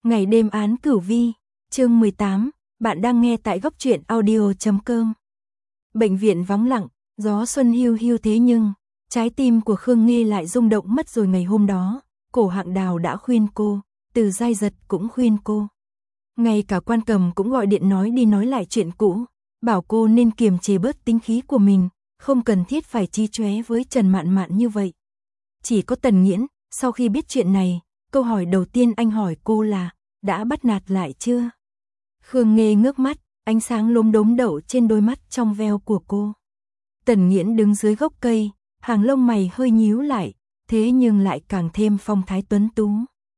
Ngày đêm án cửu vi, chương 18, bạn đang nghe tại góc truyện audio.com. Bệnh viện vắng lặng, gió xuân hiu hiu thế nhưng, trái tim của Khương Nghê lại rung động mất rồi ngày hôm đó. Cổ Hạng Đào đã khuyên cô, Từ Giai Giật cũng khuyên cô. Ngay cả Quan Cầm cũng gọi điện nói đi nói lại chuyện cũ, bảo cô nên kiềm chế bớt tính khí của mình, không cần thiết phải chí chóe với Trần Mạn Mạn như vậy. Chỉ có Tần Nghiễn, sau khi biết chuyện này, câu hỏi đầu tiên anh hỏi cô là, đã bắt nạt lại chưa? Khương Nghê ngước mắt, ánh sáng lốm đốm đậu trên đôi mắt trong veo của cô. Tần Nghiễn đứng dưới gốc cây, hàng lông mày hơi nhíu lại, thế nhưng lại càng thêm phong thái tuấn tú.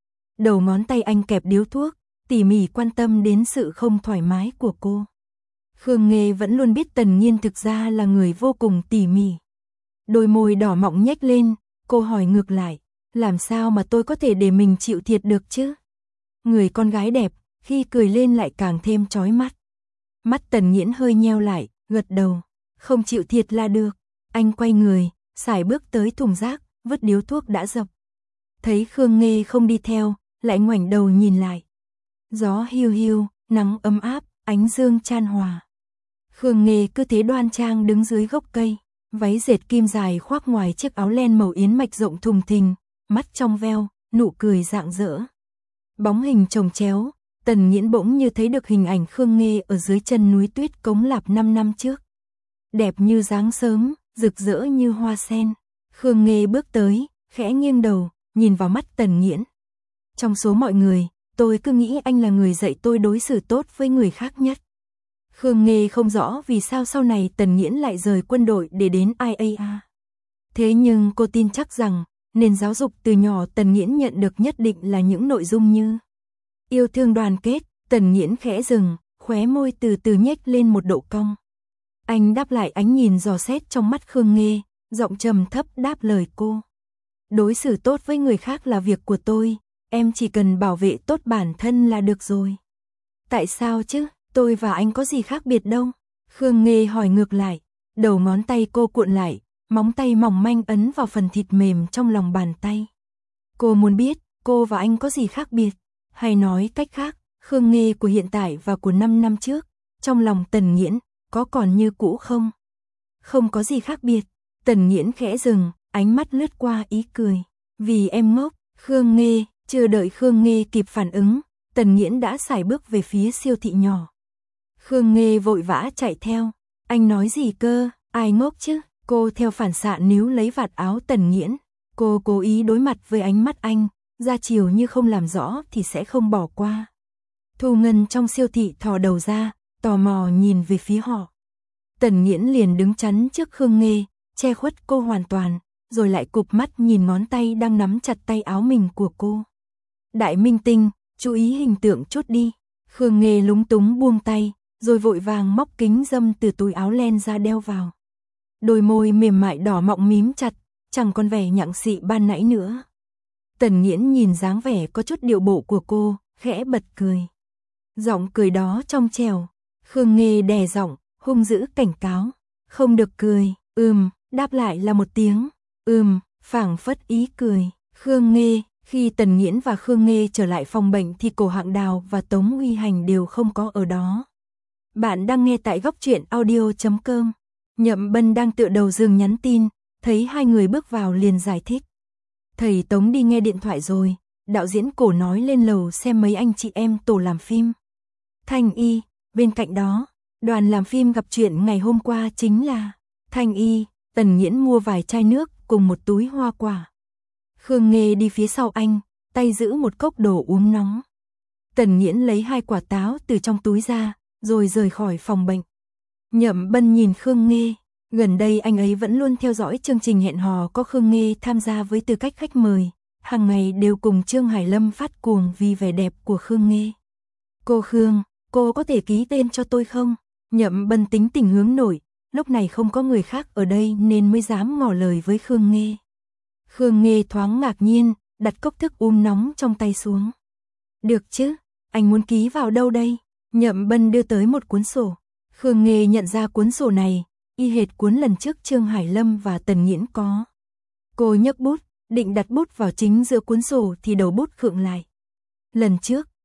Đầu ngón tay anh kẹp điếu thuốc, tỉ mỉ quan tâm đến sự không thoải mái của cô. Khương Nghê vẫn luôn biết Tần Nghiên thực ra là người vô cùng tỉ mỉ. Đôi môi đỏ mọng nhếch lên, cô hỏi ngược lại, làm sao mà tôi có thể để mình chịu thiệt được chứ? Người con gái đẹp, khi cười lên lại càng thêm chói mắt. Mắt Tần Nghiễn hơi nheo lại, gật đầu, không chịu thiệt là được. Anh quay người, sải bước tới thùng rác, vứt điếu thuốc đã dập. Thấy Khương Nghê không đi theo, lại ngoảnh đầu nhìn lại. Gió hiu hiu, nắng ấm áp, ánh dương chan hòa. Khương Nghê cứ thế đoan trang đứng dưới gốc cây, váy dệt kim dài khoác ngoài chiếc áo len màu yến mạch rộng thùng thình, mắt trong veo, nụ cười rạng rỡ. Bóng hình chồng chéo, Tần Nghiễn bỗng như thấy được hình ảnh Khương Nghê ở dưới chân núi tuyết Cống Lạp 5 năm trước. Đẹp như dáng sớm, rực rỡ như hoa sen. Khương Nghê bước tới, khẽ nghiêng đầu, nhìn vào mắt Tần Nghiễn. Trong số mọi người, tôi cứ nghĩ anh là người dạy tôi đối xử tốt với người khác nhất. Khương Nghê không rõ vì sao sau này Tần Nghiễn lại rời quân đội để đến IAA. Thế nhưng cô tin chắc rằng, nền giáo dục từ nhỏ Tần Nghiễn nhận được nhất định là những nội dung như yêu thương đoàn kết. Tần Nghiễn khẽ dừng, khóe môi từ từ nhếch lên một độ cong. Anh đáp lại ánh nhìn dò xét trong mắt Khương Nghê, giọng trầm thấp đáp lời cô. Đối xử tốt với người khác là việc của tôi, em chỉ cần bảo vệ tốt bản thân là được rồi. Tại sao chứ, tôi và anh có gì khác biệt đâu? Khương Nghê hỏi ngược lại, đầu ngón tay cô cuộn lại, móng tay mỏng manh ấn vào phần thịt mềm trong lòng bàn tay. Cô muốn biết, cô và anh có gì khác biệt? Hay nói cách khác, Khương Nghê của hiện tại và của 5 năm trước, trong lòng Tần Nghiễn, có còn như cũ không? Không có gì khác biệt. Tần Nghiễn khẽ dừng, ánh mắt lướt qua ý cười. Vì em ngốc. Khương Nghê, chưa đợi Khương Nghê kịp phản ứng, Tần Nghiễn đã sải bước về phía siêu thị nhỏ. Khương Nghê vội vã chạy theo. Anh nói gì cơ, ai ngốc chứ? Cô theo phản xạ níu lấy vạt áo Tần Nghiễn. Cô cố ý đối mặt với ánh mắt anh, ra chiều như không làm rõ thì sẽ không bỏ qua. Thu Ngân trong siêu thị thò đầu ra, tò mò nhìn về phía họ. Tần Nghiễn liền đứng chắn trước Khương Nghê, che khuất cô hoàn toàn, rồi lại cụp mắt nhìn ngón tay đang nắm chặt tay áo mình của cô. Đại minh tinh, chú ý hình tượng chút đi. Khương Nghê lúng túng buông tay, rồi vội vàng móc kính râm từ túi áo len ra đeo vào. Đôi môi mềm mại đỏ mọng mím chặt, chẳng còn vẻ nhặng xị ban nãy nữa. Tần Nghiễn nhìn dáng vẻ có chút điệu bộ của cô, khẽ bật cười. Giọng cười đó trong trẻo. Khương Nghê đè giọng, hung dữ cảnh cáo. Không được cười, đáp lại là một tiếng, phảng phất ý cười. Khương Nghê, khi Tần Nghiễn và Khương Nghê trở lại phòng bệnh thì Cổ Hạng Đào và Tống Uy Hành đều không có ở đó. Bạn đang nghe tại góc truyện audio.com. Nhậm Bân đang tựa đầu giường nhắn tin, thấy hai người bước vào liền giải thích. Thầy Tống đi nghe điện thoại rồi, đạo diễn Cổ nói lên lầu xem mấy anh chị em tổ làm phim. Thanh Y, bên cạnh đó, đoàn làm phim gặp chuyện ngày hôm qua chính là Thanh Y. Tần Nghiễn mua vài chai nước cùng một túi hoa quả. Khương Nghê đi phía sau anh, tay giữ một cốc đồ uống nóng. Tần Nghiễn lấy 2 quả táo từ trong túi ra, rồi rời khỏi phòng bệnh. Nhậm Bân nhìn Khương Nghê, gần đây anh ấy vẫn luôn theo dõi chương trình hẹn hò có Khương Nghê tham gia với tư cách khách mời, hàng ngày đều cùng Trương Hải Lâm phát cuồng vì vẻ đẹp của Khương Nghê. Cô Khương, cô có thể ký tên cho tôi không? Nhậm Bân tính tình hướng nội, lúc này không có người khác ở đây nên mới dám ngỏ lời với Khương Nghê. Khương Nghê thoáng ngạc nhiên, đặt cốc thức nóng trong tay xuống. Được chứ, anh muốn ký vào đâu đây? Nhậm Bân đưa tới một cuốn sổ. Khương Nghê nhận ra cuốn sổ này, y hệt cuốn lần trước Trương Hải Lâm và Tần Nghiễn có. Cô nhấc bút, định đặt bút vào chính giữa cuốn sổ thì đầu bút khựng lại. Lần trước,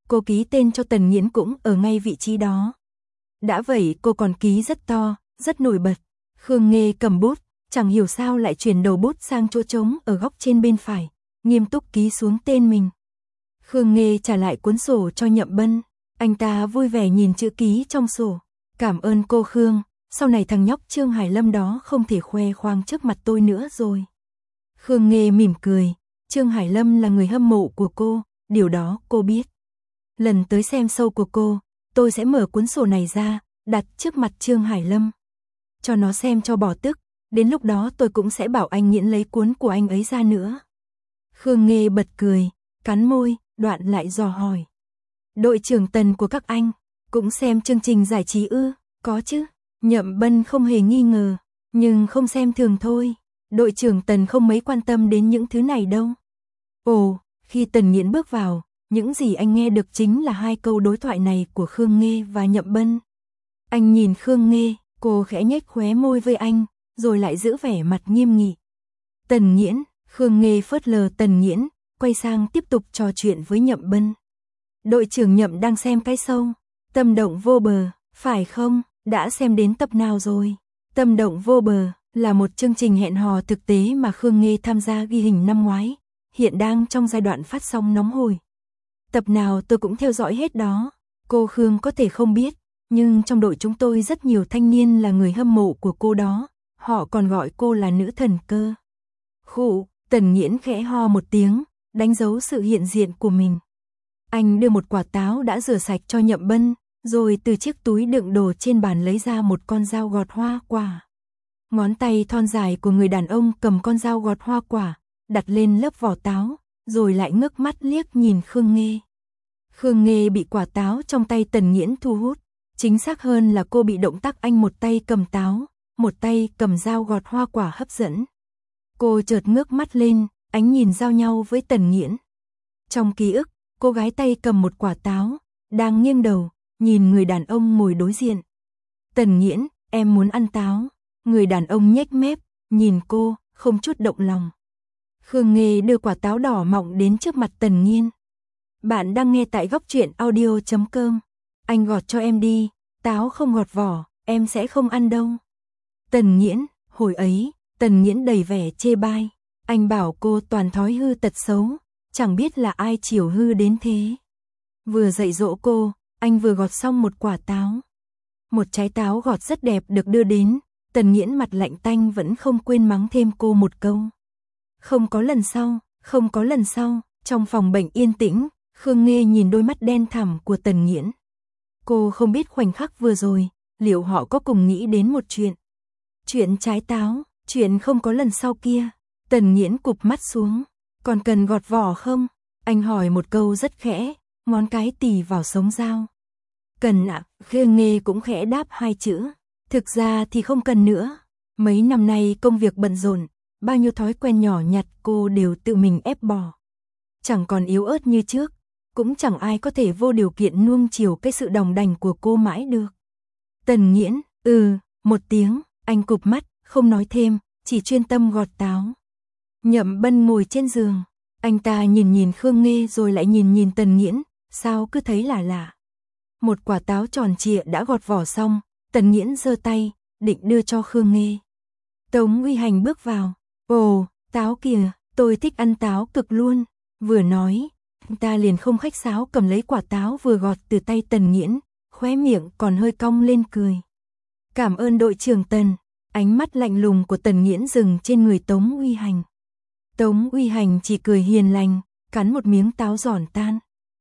cô ký tên cho Tần Nghiễn cũng ở ngay vị trí đó. Đã vậy cô còn ký rất to, rất nổi bật. Khương Nghê cầm bút, chẳng hiểu sao lại chuyển đầu bút sang chỗ trống ở góc trên bên phải, nghiêm túc ký xuống tên mình. Khương Nghê trả lại cuốn sổ cho Nhậm Bân, anh ta vui vẻ nhìn chữ ký trong sổ. Cảm ơn cô Khương, sau này thằng nhóc Trương Hải Lâm đó không thể khoe khoang trước mặt tôi nữa rồi. Khương Nghê mỉm cười, Trương Hải Lâm là người hâm mộ của cô, điều đó cô biết. Lần tới xem show của cô, tôi sẽ mở cuốn sổ này ra, đặt trước mặt Trương Hải Lâm. Cho nó xem cho bỏ tức, đến lúc đó tôi cũng sẽ bảo anh Nghiễn lấy cuốn của anh ấy ra nữa. Khương Nghê bật cười, cắn môi, đoạn lại dò hỏi. Đội trưởng Tần của các anh, cũng xem chương trình giải trí ư? Có chứ. Nhậm Bân không hề nghi ngờ, nhưng không xem thường thôi. Đội trưởng Tần không mấy quan tâm đến những thứ này đâu. Ồ, khi Tần Nghiễn bước vào, những gì anh nghe được chính là 2 câu đối thoại này của Khương Nghê và Nhậm Bân. Anh nhìn Khương Nghê, cô khẽ nhếch khóe môi với anh, rồi lại giữ vẻ mặt nghiêm nghị. Tần Nghiễn, Khương Nghê phớt lờ Tần Nghiễn, quay sang tiếp tục trò chuyện với Nhậm Bân. Đội trưởng Nhậm đang xem cái show Tâm Động Vô Bờ, phải không? Đã xem đến tập nào rồi? Tâm Động Vô Bờ là một chương trình hẹn hò thực tế mà Khương Nghê tham gia ghi hình năm ngoái, hiện đang trong giai đoạn phát sóng nóng hổi. Tập nào tôi cũng theo dõi hết đó. Cô Khương có thể không biết, nhưng trong đội chúng tôi rất nhiều thanh niên là người hâm mộ của cô đó, họ còn gọi cô là nữ thần cơ. Khụ, Tần Nghiễn khẽ ho một tiếng, đánh dấu sự hiện diện của mình. Anh đưa một quả táo đã rửa sạch cho Nhậm Bân, rồi từ chiếc túi đựng đồ trên bàn lấy ra một con dao gọt hoa quả. Ngón tay thon dài của người đàn ông cầm con dao gọt hoa quả, đặt lên lớp vỏ táo, rồi lại ngước mắt liếc nhìn Khương Nghê. Khương Nghê bị quả táo trong tay Tần Nghiễn thu hút, chính xác hơn là cô bị động tác anh một tay cầm táo, một tay cầm dao gọt hoa quả hấp dẫn. Cô chợt ngước mắt lên, ánh nhìn giao nhau với Tần Nghiễn. Trong ký ức, cô gái tay cầm một quả táo, đang nghiêng đầu, nhìn người đàn ông ngồi đối diện. Tần Nghiễn, em muốn ăn táo. Người đàn ông nhếch mép, nhìn cô, không chút động lòng. Khương Nghê đưa quả táo đỏ mọng đến trước mặt Tần Nghiễn. Bạn đang nghe tại góc truyện audio.com. Anh gọt cho em đi, táo không gọt vỏ, em sẽ không ăn đâu. Tần Nghiễn, hồi ấy, Tần Nghiễn đầy vẻ chê bai. Anh bảo cô toàn thói hư tật xấu, chẳng biết là ai chiều hư đến thế. Vừa dạy dỗ cô, anh vừa gọt xong một quả táo. Một trái táo gọt rất đẹp được đưa đến, Tần Nghiễn mặt lạnh tanh vẫn không quên mắng thêm cô một câu. Không có lần sau, không có lần sau. Trong phòng bệnh yên tĩnh, Khương Nghê nhìn đôi mắt đen thẳm của Tần Nghiễn. Cô không biết khoảnh khắc vừa rồi, liệu họ có cùng nghĩ đến một chuyện. Chuyện trái táo, chuyện không có lần sau kia. Tần Nghiễn cụp mắt xuống. Còn cần gọt vỏ không? Anh hỏi một câu rất khẽ, ngón cái tì vào sống dao. Cần ạ, Khương Nghê cũng khẽ đáp 2 chữ. Thực ra thì không cần nữa. Mấy năm nay công việc bận rộn, bao nhiêu thói quen nhỏ nhặt cô đều tự mình ép bỏ. Chẳng còn yếu ớt như trước, cũng chẳng ai có thể vô điều kiện nuông chiều cái sự đòng đành của cô mãi được. Tần Nghiễn, một tiếng, anh cụp mắt, không nói thêm, chỉ chuyên tâm gọt táo. Nhậm Bân ngồi trên giường, anh ta nhìn nhìn Khương Nghê rồi lại nhìn nhìn Tần Nghiễn, sao cứ thấy lạ lạ. Một quả táo tròn trịa đã gọt vỏ xong, Tần Nghiễn giơ tay, định đưa cho Khương Nghê. Tống Uy Hành bước vào, ồ, táo kìa, tôi thích ăn táo cực luôn. Vừa nói, anh ta liền không khách sáo cầm lấy quả táo vừa gọt từ tay Tần Nghiễn, khóe miệng còn hơi cong lên cười. Cảm ơn đội trưởng Tần. Ánh mắt lạnh lùng của Tần Nghiễn dừng trên người Tống Uy Hành. Tống Uy Hành chỉ cười hiền lành, cắn một miếng táo giòn tan.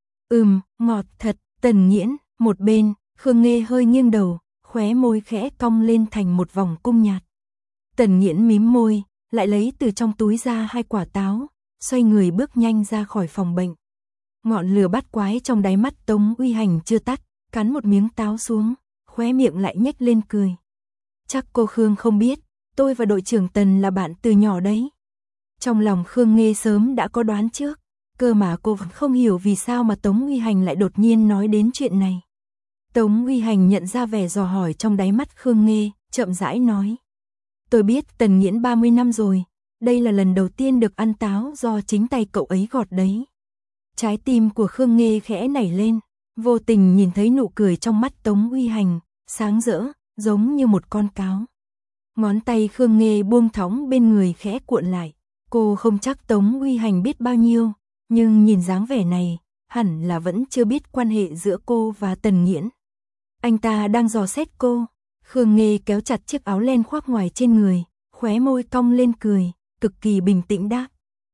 Ngọt thật. Tần Nghiễn, một bên, Khương Nghê hơi nghiêng đầu, khóe môi khẽ cong lên thành một vòng cung nhạt. Tần Nghiễn mím môi, lại lấy từ trong túi ra 2 quả táo, xoay người bước nhanh ra khỏi phòng bệnh. Ngọn lửa bắt quái trong đáy mắt Tống Uy Hành chưa tắt, cắn một miếng táo xuống, khóe miệng lại nhếch lên cười. Chắc cô Khương không biết, tôi và đội trưởng Tần là bạn từ nhỏ đấy. Trong lòng Khương Nghê sớm đã có đoán trước, cơ mà cô vẫn không hiểu vì sao mà Tống Uy Hành lại đột nhiên nói đến chuyện này. Tống Uy Hành nhận ra vẻ dò hỏi trong đáy mắt Khương Nghê, chậm rãi nói. Tôi biết Tần Nghiễn 30 năm rồi, đây là lần đầu tiên được ăn táo do chính tay cậu ấy gọt đấy. Trái tim của Khương Nghê khẽ nảy lên, vô tình nhìn thấy nụ cười trong mắt Tống Uy Hành, sáng rỡ, giống như một con cáo. Ngón tay Khương Nghê buông thõng bên người khẽ cuộn lại. Cô không chắc Tống Uy Hành biết bao nhiêu, nhưng nhìn dáng vẻ này, hẳn là vẫn chưa biết quan hệ giữa cô và Tần Nghiễn. Anh ta đang dò xét cô. Khương Nghê kéo chặt chiếc áo len khoác ngoài trên người, khóe môi cong lên cười, cực kỳ bình tĩnh đáp.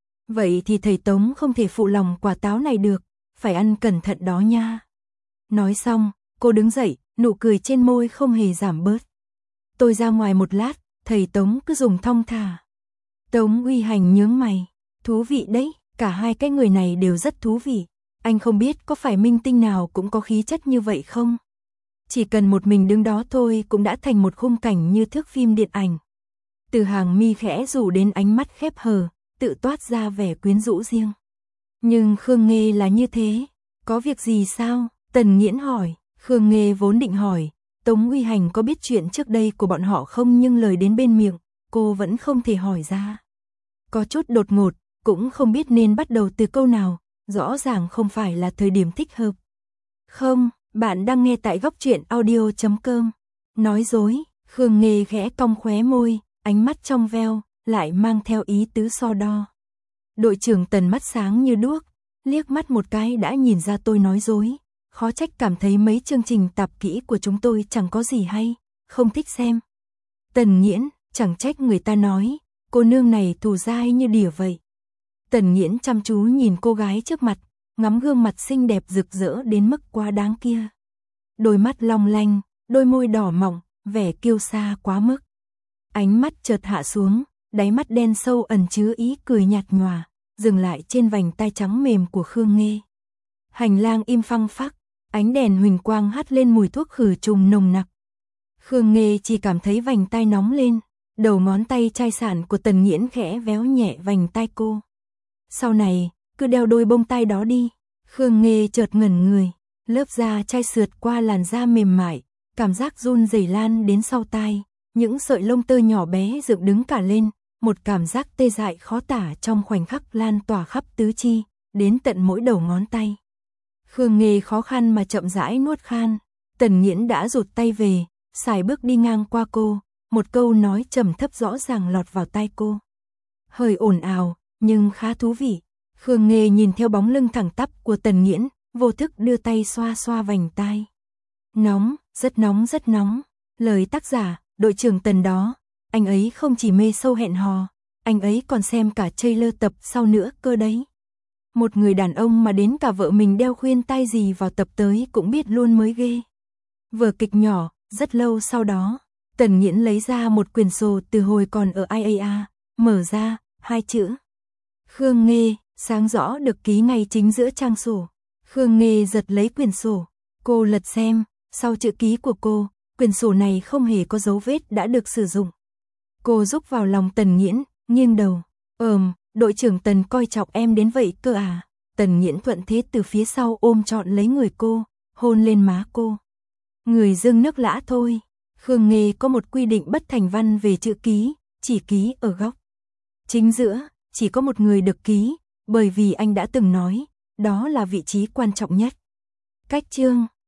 Vậy thì thầy Tống không thể phụ lòng quả táo này được, phải ăn cẩn thận đó nha. Nói xong, cô đứng dậy, nụ cười trên môi không hề giảm bớt. Tôi ra ngoài một lát, thầy Tống cứ dùng thong thả. Tống Uy Hành nhướng mày, thú vị đấy, cả hai cái người này đều rất thú vị. Anh không biết có phải minh tinh nào cũng có khí chất như vậy không? Chỉ cần một mình đứng đó thôi cũng đã thành một khung cảnh như thước phim điện ảnh. Từ hàng mi khẽ rủ đến ánh mắt khép hờ, tự toát ra vẻ quyến rũ riêng. Nhưng Khương Nghê là như thế, có việc gì sao? Tần Nghiễn hỏi. Khương Nghê vốn định hỏi Tống Uy Hành có biết chuyện trước đây của bọn họ không, nhưng lời đến bên miệng, cô vẫn không thể hỏi ra. Có chút đột ngột, cũng không biết nên bắt đầu từ câu nào, rõ ràng không phải là thời điểm thích hợp. Không, bạn đang nghe tại góc truyện audio.com. Nói dối, Khương Nghê khẽ cong khóe môi, ánh mắt trong veo, lại mang theo ý tứ so đo. Đội trưởng Tần mắt sáng như đuốc, liếc mắt một cái đã nhìn ra tôi nói dối. Khó trách cảm thấy mấy chương trình tạp kỹ của chúng tôi chẳng có gì hay, không thích xem. Tần Nghiễn, chẳng trách người ta nói, cô nương này thù dai như đỉa vậy. Tần Nghiễn chăm chú nhìn cô gái trước mặt, ngắm gương mặt xinh đẹp rực rỡ đến mức quá đáng kia. Đôi mắt long lanh, đôi môi đỏ mọng, vẻ kiêu sa quá mức. Ánh mắt chợt hạ xuống, đáy mắt đen sâu ẩn chứa ý cười nhạt nhòa, dừng lại trên vành tai trắng mềm của Khương Nghê. Hành lang im phăng phắc, ánh đèn huỳnh quang hắt lên mùi thuốc khử trùng nồng nặc. Khương Nghê chỉ cảm thấy vành tai nóng lên, đầu ngón tay chai sạn của Tần Nghiễn khẽ véo nhẹ vành tai cô. Sau này, cứ đeo đôi bông tai đó đi. Khương Nghê chợt ngẩn người, lớp da chai sượt qua làn da mềm mại, cảm giác run rẩy lan đến sau tai, những sợi lông tơ nhỏ bé dựng đứng cả lên, một cảm giác tê dại khó tả trong khoảnh khắc lan tỏa khắp tứ chi, đến tận mỗi đầu ngón tay. Khương Nghê khó khăn mà chậm rãi nuốt khan. Tần Nghiễn đã rụt tay về, sải bước đi ngang qua cô, một câu nói trầm thấp rõ ràng lọt vào tai cô. Hơi ồn ào, nhưng khá thú vị. Khương Nghê nhìn theo bóng lưng thẳng tắp của Tần Nghiễn, vô thức đưa tay xoa xoa vành tai. Nóng, rất nóng rất nóng. Lời tác giả, đội trưởng Tần đó, anh ấy không chỉ mê sâu hẹn hò, anh ấy còn xem cả trailer tập sau nữa cơ đấy. Một người đàn ông mà đến cả vợ mình đeo khuyên tai gì vào tập tới cũng biết luôn mới ghê. Vở kịch nhỏ, rất lâu sau đó, Tần Nghiễn lấy ra một quyển sổ từ hồi còn ở IAA, mở ra, hai chữ. Khương Nghê, sáng rõ được ký ngay chính giữa trang sổ. Khương Nghê giật lấy quyển sổ, cô lật xem, sau chữ ký của cô, quyển sổ này không hề có dấu vết đã được sử dụng. Cô rúc vào lòng Tần Nghiễn, nghiêng đầu, đội trưởng Tần coi trọng em đến vậy cơ à? Tần Nghiễn thuận thế từ phía sau ôm trọn lấy người cô, hôn lên má cô. Người dưng nước lã thôi. Khương Nghê có một quy định bất thành văn về chữ ký, chỉ ký ở góc chính giữa, chỉ có một người được ký, bởi vì anh đã từng nói, đó là vị trí quan trọng nhất. Cách chương